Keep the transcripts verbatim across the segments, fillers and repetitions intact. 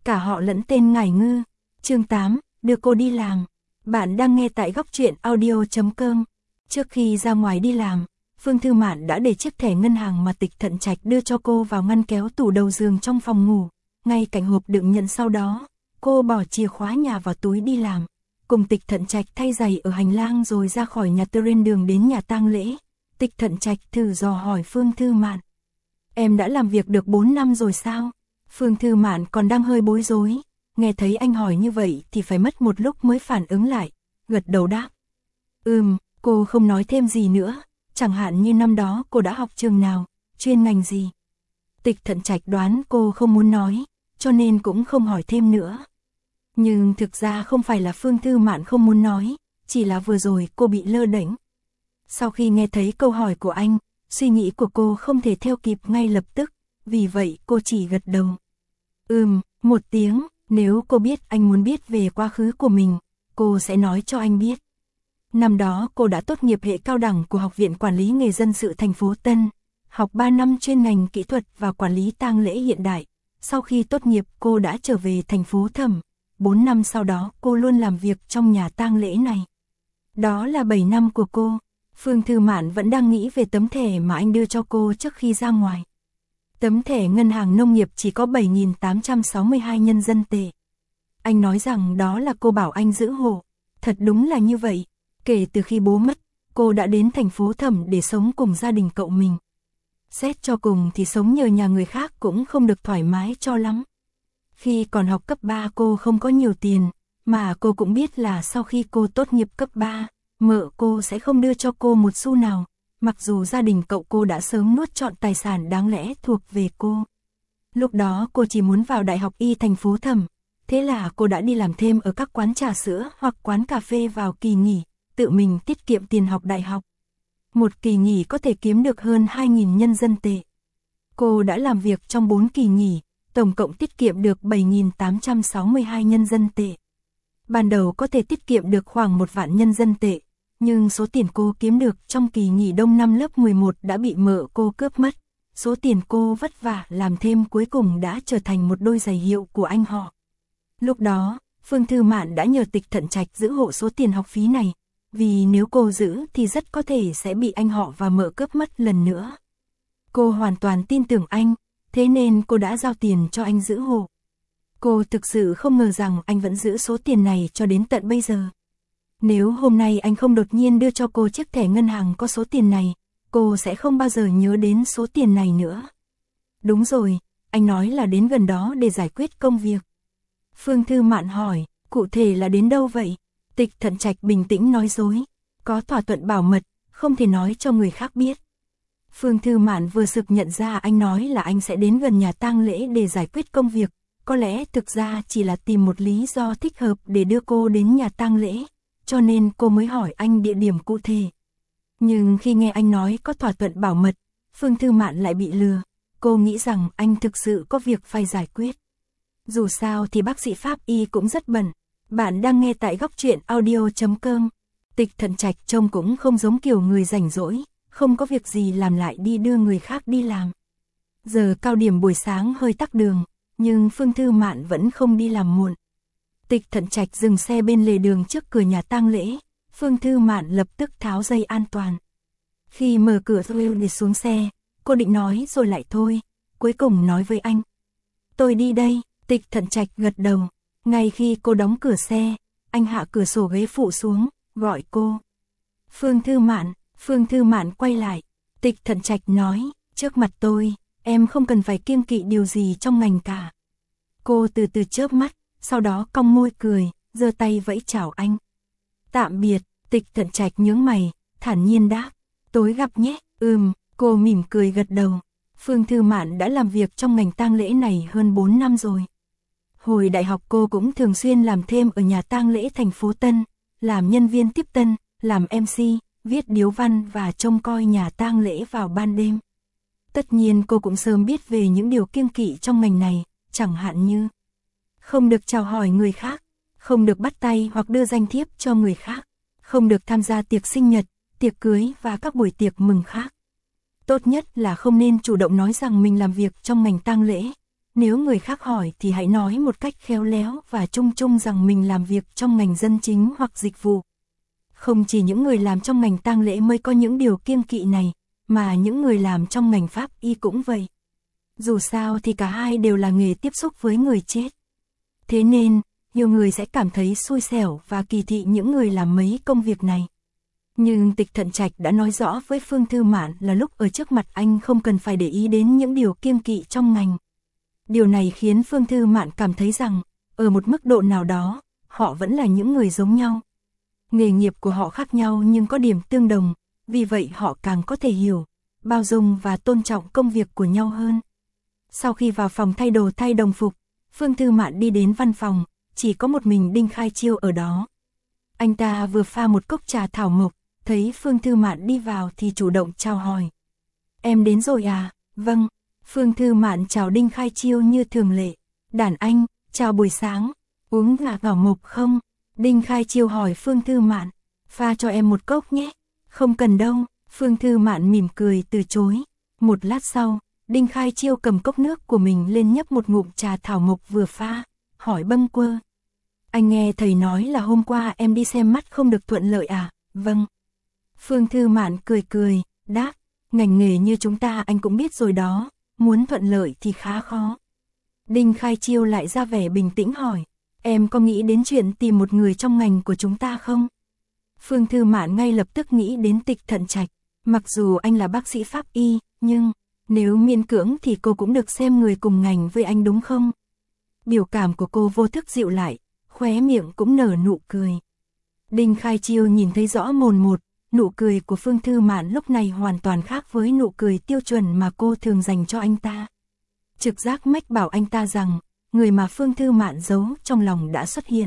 cả họ lẫn tên Ngải Ngư. Chương tám, đưa cô đi làm. Bạn đang nghe tại góc truyện audio chấm com. Trước khi ra ngoài đi làm, Phương Thư Mạn đã để chiếc thẻ ngân hàng mà Tịch Thận Trạch đưa cho cô vào ngăn kéo tủ đầu giường trong phòng ngủ, ngay cạnh hộp đựng nhận. Sau đó, cô bỏ chìa khóa nhà vào túi đi làm, cùng Tịch Thận Trạch thay giày ở hành lang rồi ra khỏi nhà trên đường đến nhà tang lễ. Tịch Thận Trạch thử dò hỏi Phương Thư Mạn: "Em đã làm việc được bốn năm rồi sao?" Phương Thư Mạn còn đang hơi bối rối, nghe thấy anh hỏi như vậy thì phải mất một lúc mới phản ứng lại, gật đầu đáp: "Ừm." Cô không nói thêm gì nữa, chẳng hạn như năm đó cô đã học trường nào, chuyên ngành gì. Tịch Thận Trạch đoán cô không muốn nói, cho nên cũng không hỏi thêm nữa. Nhưng thực ra không phải là Phương Thư Mạn không muốn nói, chỉ là vừa rồi cô bị lơ đễnh. Sau khi nghe thấy câu hỏi của anh, suy nghĩ của cô không thể theo kịp ngay lập tức, vì vậy cô chỉ gật đầu. Ừm, một tiếng, nếu cô biết anh muốn biết về quá khứ của mình, cô sẽ nói cho anh biết. Năm đó cô đã tốt nghiệp hệ cao đẳng của Học viện Quản lý nghề dân sự thành phố Tân, học ba năm chuyên ngành kỹ thuật và quản lý tang lễ hiện đại. Sau khi tốt nghiệp cô đã trở về thành phố Thẩm, bốn năm sau đó cô luôn làm việc trong nhà tang lễ này. Đó là bảy năm của cô. Phương Thư Mạn vẫn đang nghĩ về tấm thẻ mà anh đưa cho cô trước khi ra ngoài. Tấm thẻ ngân hàng nông nghiệp chỉ có bảy nghìn tám trăm sáu mươi hai nhân dân tệ. Anh nói rằng đó là cô bảo anh giữ hộ. Thật đúng là như vậy. Kể từ khi bố mất, cô đã đến thành phố Thẩm để sống cùng gia đình cậu mình. Xét cho cùng thì sống nhờ nhà người khác cũng không được thoải mái cho lắm. Khi còn học cấp ba cô không có nhiều tiền, mà cô cũng biết là sau khi cô tốt nghiệp cấp ba, mợ cô sẽ không đưa cho cô một xu nào, mặc dù gia đình cậu cô đã sớm nuốt trọn tài sản đáng lẽ thuộc về cô. Lúc đó cô chỉ muốn vào Đại học Y thành phố Thẩm, thế là cô đã đi làm thêm ở các quán trà sữa hoặc quán cà phê vào kỳ nghỉ, tự mình tiết kiệm tiền học đại học. Một kỳ nghỉ có thể kiếm được hơn hai nghìn nhân dân tệ. Cô đã làm việc trong bốn kỳ nghỉ, tổng cộng tiết kiệm được bảy nghìn tám trăm sáu mươi hai nhân dân tệ. Ban đầu có thể tiết kiệm được khoảng một vạn nhân dân tệ, nhưng số tiền cô kiếm được trong kỳ nghỉ đông năm lớp mười một đã bị mợ cô cướp mất. Số tiền cô vất vả làm thêm cuối cùng đã trở thành một đôi giày hiệu của anh họ. Lúc đó, Phương Thư Mạn đã nhờ Tịch Thận Trạch giữ hộ số tiền học phí này, vì nếu cô giữ thì rất có thể sẽ bị anh họ và mợ cướp mất lần nữa. Cô hoàn toàn tin tưởng anh, thế nên cô đã giao tiền cho anh giữ hộ. Cô thực sự không ngờ rằng anh vẫn giữ số tiền này cho đến tận bây giờ. Nếu hôm nay anh không đột nhiên đưa cho cô chiếc thẻ ngân hàng có số tiền này, cô sẽ không bao giờ nhớ đến số tiền này nữa. Đúng rồi, anh nói là đến gần đó để giải quyết công việc. Phương Thư Mạn hỏi, cụ thể là đến đâu vậy? Tịch Thận Trạch bình tĩnh nói dối, có thỏa thuận bảo mật, không thể nói cho người khác biết. Phương Thư Mạn vừa sực nhận ra anh nói là anh sẽ đến gần nhà tang lễ để giải quyết công việc, có lẽ thực ra chỉ là tìm một lý do thích hợp để đưa cô đến nhà tang lễ, cho nên cô mới hỏi anh địa điểm cụ thể. Nhưng khi nghe anh nói có thỏa thuận bảo mật, Phương Thư Mạn lại bị lừa, cô nghĩ rằng anh thực sự có việc phải giải quyết. Dù sao thì bác sĩ pháp y cũng rất bận. Bạn đang nghe tại góc truyện audio chấm com. Tịch Thận Trạch trông cũng không giống kiểu người rảnh rỗi, không có việc gì làm lại đi đưa người khác đi làm. Giờ cao điểm buổi sáng hơi tắc đường, nhưng Phương Thư Mạn vẫn không đi làm muộn. Tịch Thận Trạch dừng xe bên lề đường trước cửa nhà tang lễ, Phương Thư Mạn lập tức tháo dây an toàn. Khi mở cửa rồi để xuống xe, cô định nói rồi lại thôi, cuối cùng nói với anh: "Tôi đi đây." Tịch Thận Trạch gật đầu. Ngay khi cô đóng cửa xe, anh hạ cửa sổ ghế phụ xuống, gọi cô. "Phương Thư Mạn." Phương Thư Mạn quay lại. Tịch Thận Trạch nói, "Trước mặt tôi, em không cần phải kiêng kỵ điều gì trong ngành cả." Cô từ từ chớp mắt, sau đó cong môi cười, giơ tay vẫy chào anh. "Tạm biệt." Tịch Thận Trạch nhướng mày, thản nhiên đáp, "Tối gặp nhé." "Ừm." Cô mỉm cười gật đầu. Phương Thư Mạn đã làm việc trong ngành tang lễ này hơn bốn năm rồi. Hồi đại học cô cũng thường xuyên làm thêm ở nhà tang lễ thành phố Tân, làm nhân viên tiếp tân, làm em xê, viết điếu văn và trông coi nhà tang lễ vào ban đêm. Tất nhiên cô cũng sớm biết về những điều kiêng kỵ trong ngành này, chẳng hạn như không được chào hỏi người khác, không được bắt tay hoặc đưa danh thiếp cho người khác, không được tham gia tiệc sinh nhật, tiệc cưới và các buổi tiệc mừng khác. Tốt nhất là không nên chủ động nói rằng mình làm việc trong ngành tang lễ, nếu người khác hỏi thì hãy nói một cách khéo léo và chung chung rằng mình làm việc trong ngành dân chính hoặc dịch vụ. Không chỉ những người làm trong ngành tang lễ mới có những điều kiêng kỵ này, mà những người làm trong ngành pháp y cũng vậy. Dù sao thì cả hai đều là nghề tiếp xúc với người chết. Thế nên, nhiều người sẽ cảm thấy xui xẻo và kỳ thị những người làm mấy công việc này. Nhưng Tịch Thận Trạch đã nói rõ với Phương Thư Mạn là lúc ở trước mặt anh không cần phải để ý đến những điều kiêng kỵ trong ngành. Điều này khiến Phương Thư Mạn cảm thấy rằng, ở một mức độ nào đó, họ vẫn là những người giống nhau. Nghề nghiệp của họ khác nhau nhưng có điểm tương đồng, vì vậy họ càng có thể hiểu, bao dung và tôn trọng công việc của nhau hơn. Sau khi vào phòng thay đồ thay đồng phục, Phương Thư Mạn đi đến văn phòng, chỉ có một mình Đinh Khai Chiêu ở đó. Anh ta vừa pha một cốc trà thảo mộc, thấy Phương Thư Mạn đi vào thì chủ động chào hỏi. Em đến rồi à? Vâng. Phương Thư Mạn chào Đinh Khai Chiêu như thường lệ. Đàn anh, chào buổi sáng. Uống trà thảo mộc không? Đinh Khai Chiêu hỏi Phương Thư Mạn. Pha cho em một cốc nhé. Không cần đâu. Phương Thư Mạn mỉm cười từ chối. Một lát sau, Đinh Khai Chiêu cầm cốc nước của mình lên nhấp một ngụm trà thảo mộc vừa pha, hỏi bâng quơ. Anh nghe thầy nói là hôm qua em đi xem mắt không được thuận lợi à? Vâng. Phương Thư Mạn cười cười, đáp, ngành nghề như chúng ta anh cũng biết rồi đó, muốn thuận lợi thì khá khó. Đinh Khai Chiêu lại ra vẻ bình tĩnh hỏi, em có nghĩ đến chuyện tìm một người trong ngành của chúng ta không? Phương Thư Mạn ngay lập tức nghĩ đến Tịch Thận Trạch, mặc dù anh là bác sĩ pháp y, nhưng nếu miễn cưỡng thì cô cũng được xem người cùng ngành với anh đúng không? Biểu cảm của cô vô thức dịu lại, khóe miệng cũng nở nụ cười. Đinh Khai Chiêu nhìn thấy rõ mồn một, nụ cười của Phương Thư Mạn lúc này hoàn toàn khác với nụ cười tiêu chuẩn mà cô thường dành cho anh ta. Trực giác mách bảo anh ta rằng, người mà Phương Thư Mạn giấu trong lòng đã xuất hiện.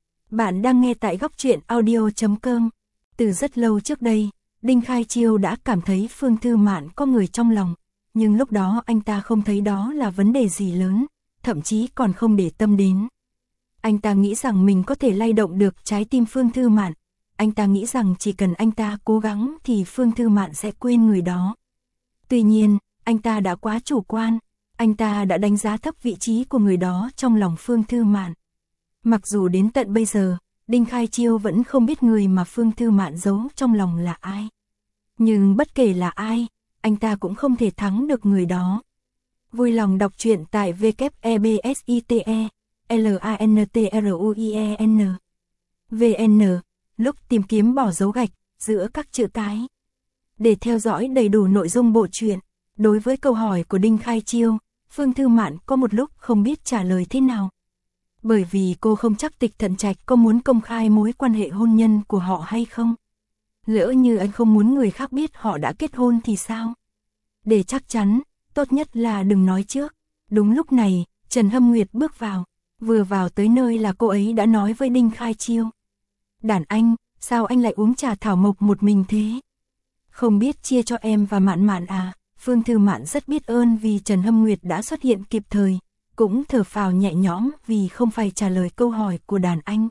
Bạn đang nghe tại góc truyện audio chấm com. Từ rất lâu trước đây, Đinh Khai Chiêu đã cảm thấy Phương Thư Mạn có người trong lòng, nhưng lúc đó anh ta không thấy đó là vấn đề gì lớn, thậm chí còn không để tâm đến. Anh ta nghĩ rằng mình có thể lay động được trái tim Phương Thư Mạn. Anh ta nghĩ rằng chỉ cần anh ta cố gắng thì Phương Thư Mạn sẽ quên người đó. Tuy nhiên, anh ta đã quá chủ quan. Anh ta đã đánh giá thấp vị trí của người đó trong lòng Phương Thư Mạn. Mặc dù đến tận bây giờ, Đinh Khai Chiêu vẫn không biết người mà Phương Thư Mạn giấu trong lòng là ai. Nhưng bất kể là ai, anh ta cũng không thể thắng được người đó. Vui lòng đọc truyện tại w e b s i t e l a n t r u i e n vn, lúc tìm kiếm bỏ dấu gạch giữa các chữ cái. Để theo dõi đầy đủ nội dung bộ truyện, đối với câu hỏi của Đinh Khai Chiêu, Phương Thư Mạn có một lúc không biết trả lời thế nào. Bởi vì cô không chắc Tịch Thận Trạch có muốn công khai mối quan hệ hôn nhân của họ hay không. Lỡ như anh không muốn người khác biết họ đã kết hôn thì sao? Để chắc chắn, tốt nhất là đừng nói trước. Đúng lúc này, Trần Hâm Nguyệt bước vào. Vừa vào tới nơi là cô ấy đã nói với Đinh Khai Chiêu. Đàn anh, sao anh lại uống trà thảo mộc một mình thế? Không biết chia cho em và Mạn Mạn à? Phương Thư Mạn rất biết ơn vì Trần Hâm Nguyệt đã xuất hiện kịp thời, cũng thở phào nhẹ nhõm vì không phải trả lời câu hỏi của đàn anh.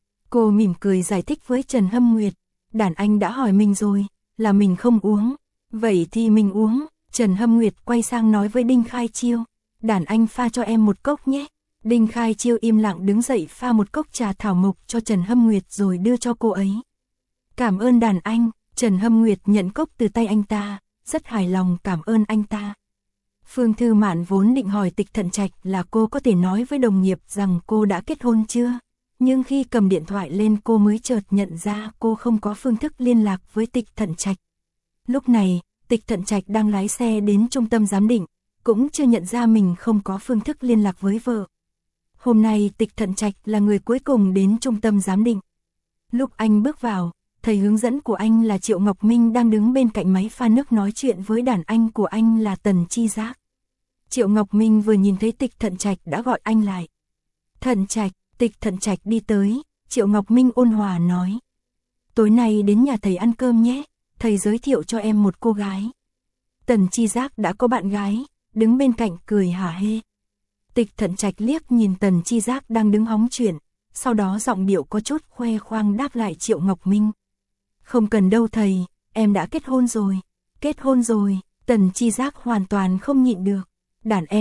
Cô mỉm cười giải thích với Trần Hâm Nguyệt, đàn anh đã hỏi mình rồi, là mình không uống, vậy thì mình uống. Trần Hâm Nguyệt quay sang nói với Đinh Khai Chiêu, đàn anh pha cho em một cốc nhé. Đinh Khai Chiêu im lặng đứng dậy pha một cốc trà thảo mộc cho Trần Hâm Nguyệt rồi đưa cho cô ấy. Cảm ơn đàn anh. Trần Hâm Nguyệt nhận cốc từ tay anh ta, rất hài lòng cảm ơn anh ta. Phương Thư Mạn vốn định hỏi Tịch Thận Trạch là cô có thể nói với đồng nghiệp rằng cô đã kết hôn chưa, nhưng khi cầm điện thoại lên cô mới chợt nhận ra cô không có phương thức liên lạc với Tịch Thận Trạch. Lúc này, Tịch Thận Trạch đang lái xe đến trung tâm giám định, cũng chưa nhận ra mình không có phương thức liên lạc với vợ. Hôm nay Tịch Thận Trạch là người cuối cùng đến trung tâm giám định. Lúc anh bước vào, thầy hướng dẫn của anh là Triệu Ngọc Minh đang đứng bên cạnh máy pha nước nói chuyện với đàn anh của anh là Tần Chi Giác. Triệu Ngọc Minh vừa nhìn thấy Tịch Thận Trạch đã gọi anh lại. Thận Trạch, Tịch Thận Trạch đi tới, Triệu Ngọc Minh ôn hòa nói. Tối nay đến nhà thầy ăn cơm nhé, thầy giới thiệu cho em một cô gái. Tần Chi Giác đã có bạn gái, đứng bên cạnh cười hả hê. Tịch Thận Trạch liếc nhìn Tần Chi Giác đang đứng hóng chuyện, sau đó giọng điệu có chút khoe khoang đáp lại Triệu Ngọc Minh. Không cần đâu thầy, em đã kết hôn rồi. Kết hôn rồi, Tần Chi Giác hoàn toàn không nhịn được. Đàn em,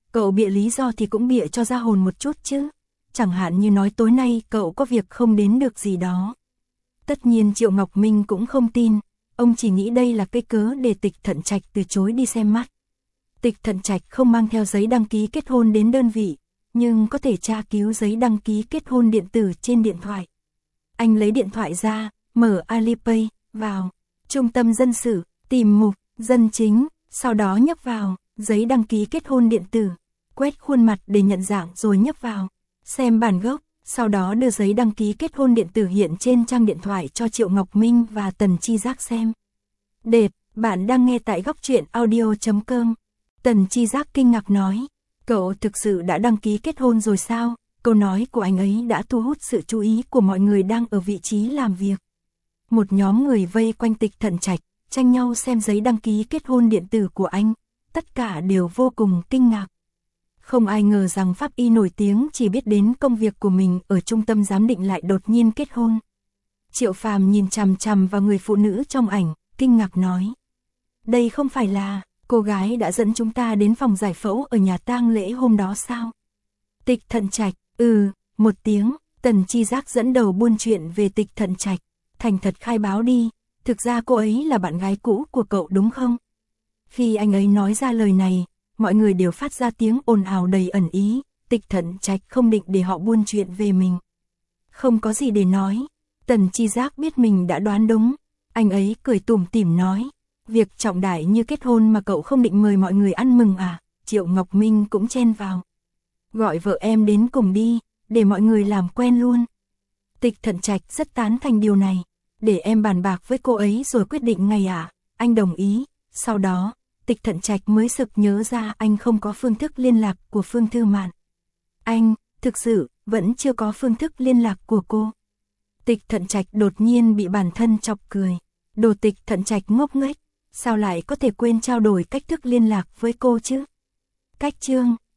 Cậu bịa lý do thì cũng bịa cho ra hồn một chút chứ. Chẳng hạn như nói tối nay cậu có việc không đến được gì đó. Tất nhiên Triệu Ngọc Minh cũng không tin, ông chỉ nghĩ đây là cái cớ để Tịch Thận Trạch từ chối đi xem mắt. Tịch Thận Trạch không mang theo giấy đăng ký kết hôn đến đơn vị, nhưng có thể tra cứu giấy đăng ký kết hôn điện tử trên điện thoại. Anh lấy điện thoại ra, mở Alipay, vào trung tâm dân sự, tìm mục dân chính, sau đó nhấp vào giấy đăng ký kết hôn điện tử, quét khuôn mặt để nhận dạng rồi nhấp vào xem bản gốc, sau đó đưa giấy đăng ký kết hôn điện tử hiện trên trang điện thoại cho Triệu Ngọc Minh và Tần Chi Giác xem. Đệt, bạn đang nghe tại góc truyện audio chấm com. Tần Chi Giác kinh ngạc nói, cậu thực sự đã đăng ký kết hôn rồi sao? Câu nói của anh ấy đã thu hút sự chú ý của mọi người đang ở vị trí làm việc. Một nhóm người vây quanh Tịch Thận Trạch, tranh nhau xem giấy đăng ký kết hôn điện tử của anh, tất cả đều vô cùng kinh ngạc. Không ai ngờ rằng pháp y nổi tiếng chỉ biết đến công việc của mình ở trung tâm giám định lại đột nhiên kết hôn. Triệu Phàm nhìn chằm chằm vào người phụ nữ trong ảnh, kinh ngạc nói. Đây không phải là cô gái đã dẫn chúng ta đến phòng giải phẫu ở nhà tang lễ hôm đó sao? Tịch Thận Trạch, ừ, một tiếng, Tần Chi Giác dẫn đầu buôn chuyện về Tịch Thận Trạch. Thành thật khai báo đi, thực ra cô ấy là bạn gái cũ của cậu đúng không? Khi anh ấy nói ra lời này, mọi người đều phát ra tiếng ồn ào đầy ẩn ý, Tịch Thận Trạch không định để họ buôn chuyện về mình. Không có gì để nói, Tần Chi Giác biết mình đã đoán đúng, anh ấy cười tủm tỉm nói, việc trọng đại như kết hôn mà cậu không định mời mọi người ăn mừng à? Triệu Ngọc Minh cũng chen vào. Gọi vợ em đến cùng đi, để mọi người làm quen luôn. Tịch Thận Trạch rất tán thành điều này, để em bàn bạc với cô ấy rồi quyết định ngày à, anh đồng ý. Sau đó, Tịch Thận Trạch mới sực nhớ ra anh không có phương thức liên lạc của Phương Thư Mạn. Anh, thực sự, vẫn chưa có phương thức liên lạc của cô. Tịch Thận Trạch đột nhiên bị bản thân chọc cười. Đồ Tịch Thận Trạch ngốc nghếch, sao lại có thể quên trao đổi cách thức liên lạc với cô chứ? Cách chương